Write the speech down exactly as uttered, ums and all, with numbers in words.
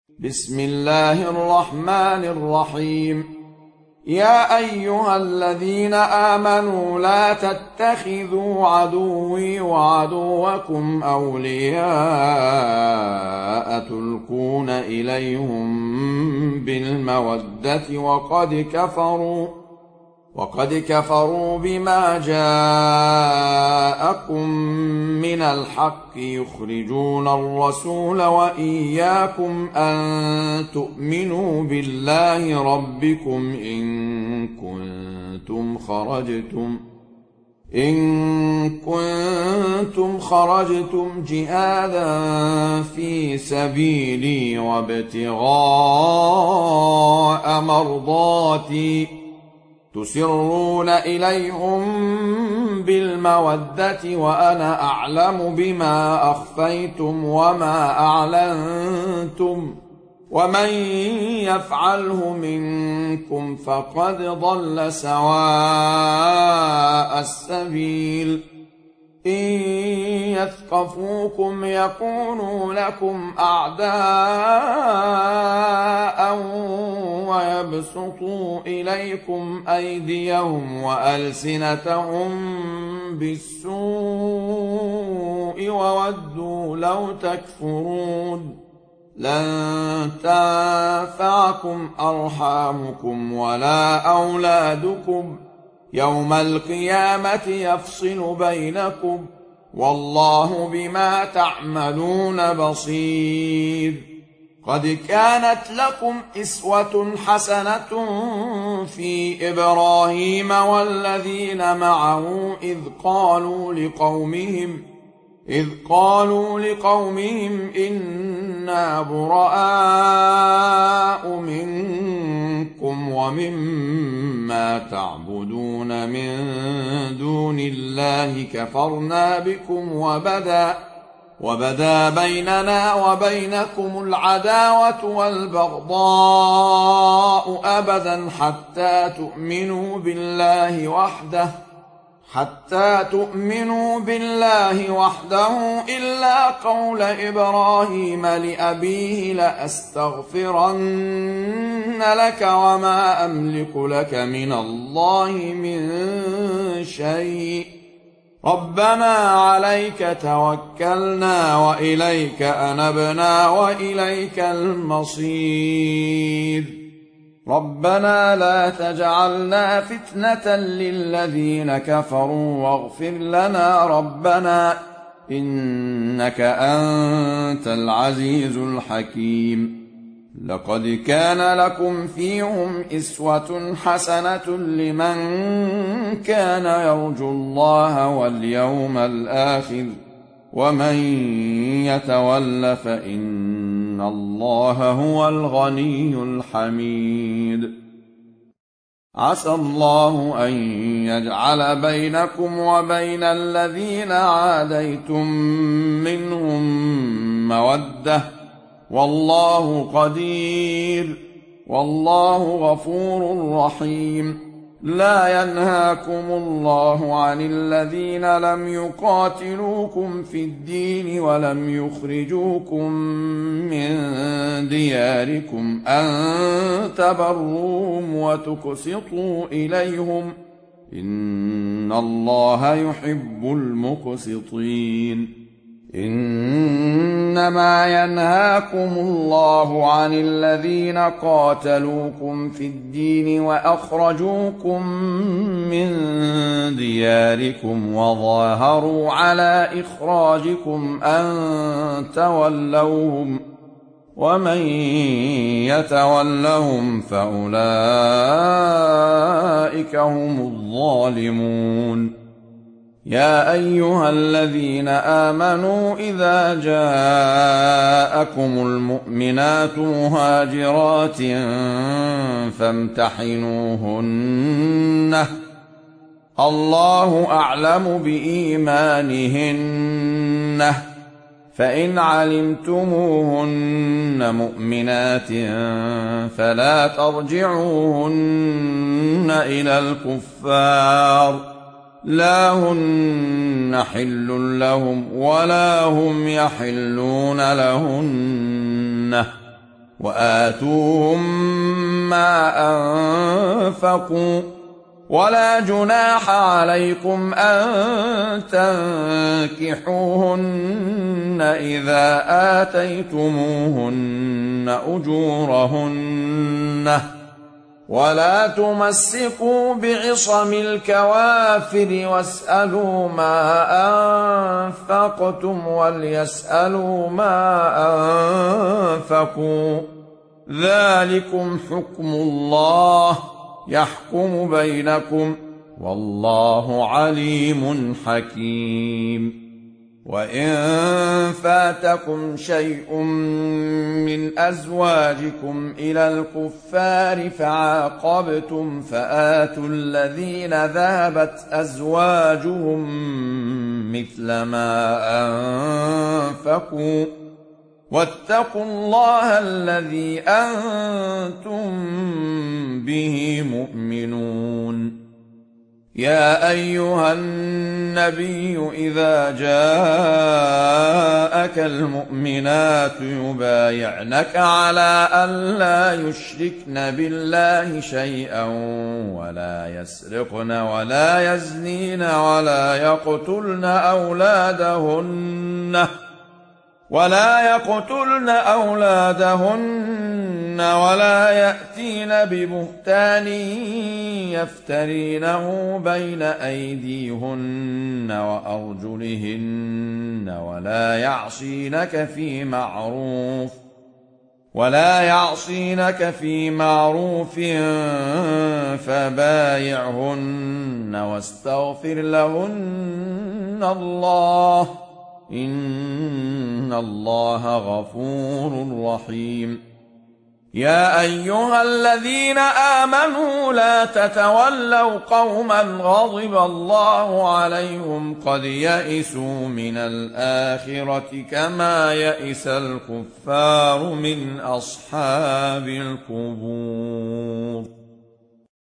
بسم الله الرحمن الرحيم. يا أيها الذين آمنوا لا تتخذوا عدوي وعدوكم أولياء تلقون إليهم بالمودة وقد كفروا وقد كفروا بما جاءكم من الحق يخرجون الرسول وإياكم أن تؤمنوا بالله ربكم إن كنتم خرجتم إن كنتم خرجتم جهادا في سبيلي وابتغاء مرضاتي تسرون إليهم بالمودة وأنا أعلم بما أخفيتم وما أعلنتم ومن يفعله منكم فقد ضل سواء السبيل. إن يثقفوكم يكونوا لكم أعداء ويبسطوا إليكم أيديهم وألسنتهم بالسوء وودوا لو تكفرون. لن تنفعكم أرحامكم ولا أولادكم يوم القيامة يفصل بينكم والله بما تعملون بصير. قد كانت لكم إسوة حسنة في إبراهيم والذين معه إذ قالوا لقومهم إذ قالوا لقومهم إنا براء منكم ومما تعبدون من دون الله كفرنا بكم وبدا وبدا بيننا وبينكم العداوة والبغضاء أبدا حتى تؤمنوا بالله وحده حتى تؤمنوا بالله وحده إلا قول إبراهيم لأبيه لأستغفرن لك وما أملك لك من الله من شيء ربنا عليك توكلنا وإليك أنبنا وإليك المصير. ربنا لا تجعلنا فتنة للذين كفروا واغفر لنا ربنا إنك أنت العزيز الحكيم. لقد كان لكم فيهم إسوة حسنة لمن كان يرجو الله واليوم الآخر ومن يتول فإن الله هو الغني الحميد. عسى الله أن يجعل بينكم وبين الذين عاديتم منهم مودة والله قدير والله غفور رحيم. لا ينهاكم الله عن الذين لم يقاتلوكم في الدين ولم يخرجوكم من دياركم أن تبروهم وتقسطوا إليهم إن الله يحب المقسطين. إنما ينهاكم الله عن الذين قاتلوكم في الدين وأخرجوكم من دياركم وظاهروا على إخراجكم أن تولوهم ومن يتولهم فأولئك هم الظالمون. يا أيها الذين آمنوا إذا جاءكم المؤمنات مهاجرات فامتحنوهن الله أعلم بإيمانهن فإن علمتموهن مؤمنات فلا ترجعوهن إلى الكفار لا هن حل لهم ولا هم يحلون لهن وآتوهم ما أنفقوا ولا جناح عليكم أن تنكحوهن إذا آتيتموهن أجورهن ولا تمسكوا بعصم الكوافر واسألوا ما أنفقتم وليسألوا ما أنفقوا ذلكم حكم الله يحكم بينكم والله عليم حكيم. وإن فاتكم شيء من أزواجكم إلى الكفار فعاقبتم فآتوا الذين ذهبت أزواجهم مثل ما أنفقوا واتقوا الله الذي أنتم به مؤمنون. يا أيها النبي إذا جاءك المؤمنات يبايعنك على أن لا يشركن بالله شيئا ولا يسرقن ولا يزنين ولا يقتلن أولادهن ولا يقتلن أولادهن ولا يأتين ببهتان يفترينه بين أيديهن وأرجلهن ولا يعصينك في معروف ولا يعصينك في معروف فبايعهن واستغفر لهن الله إن الله غفور رحيم. يا أيها الذين آمنوا لا تتولوا قوما غضب الله عليهم قد يئسوا من الآخرة كما يئس الكفار من أصحاب القبور.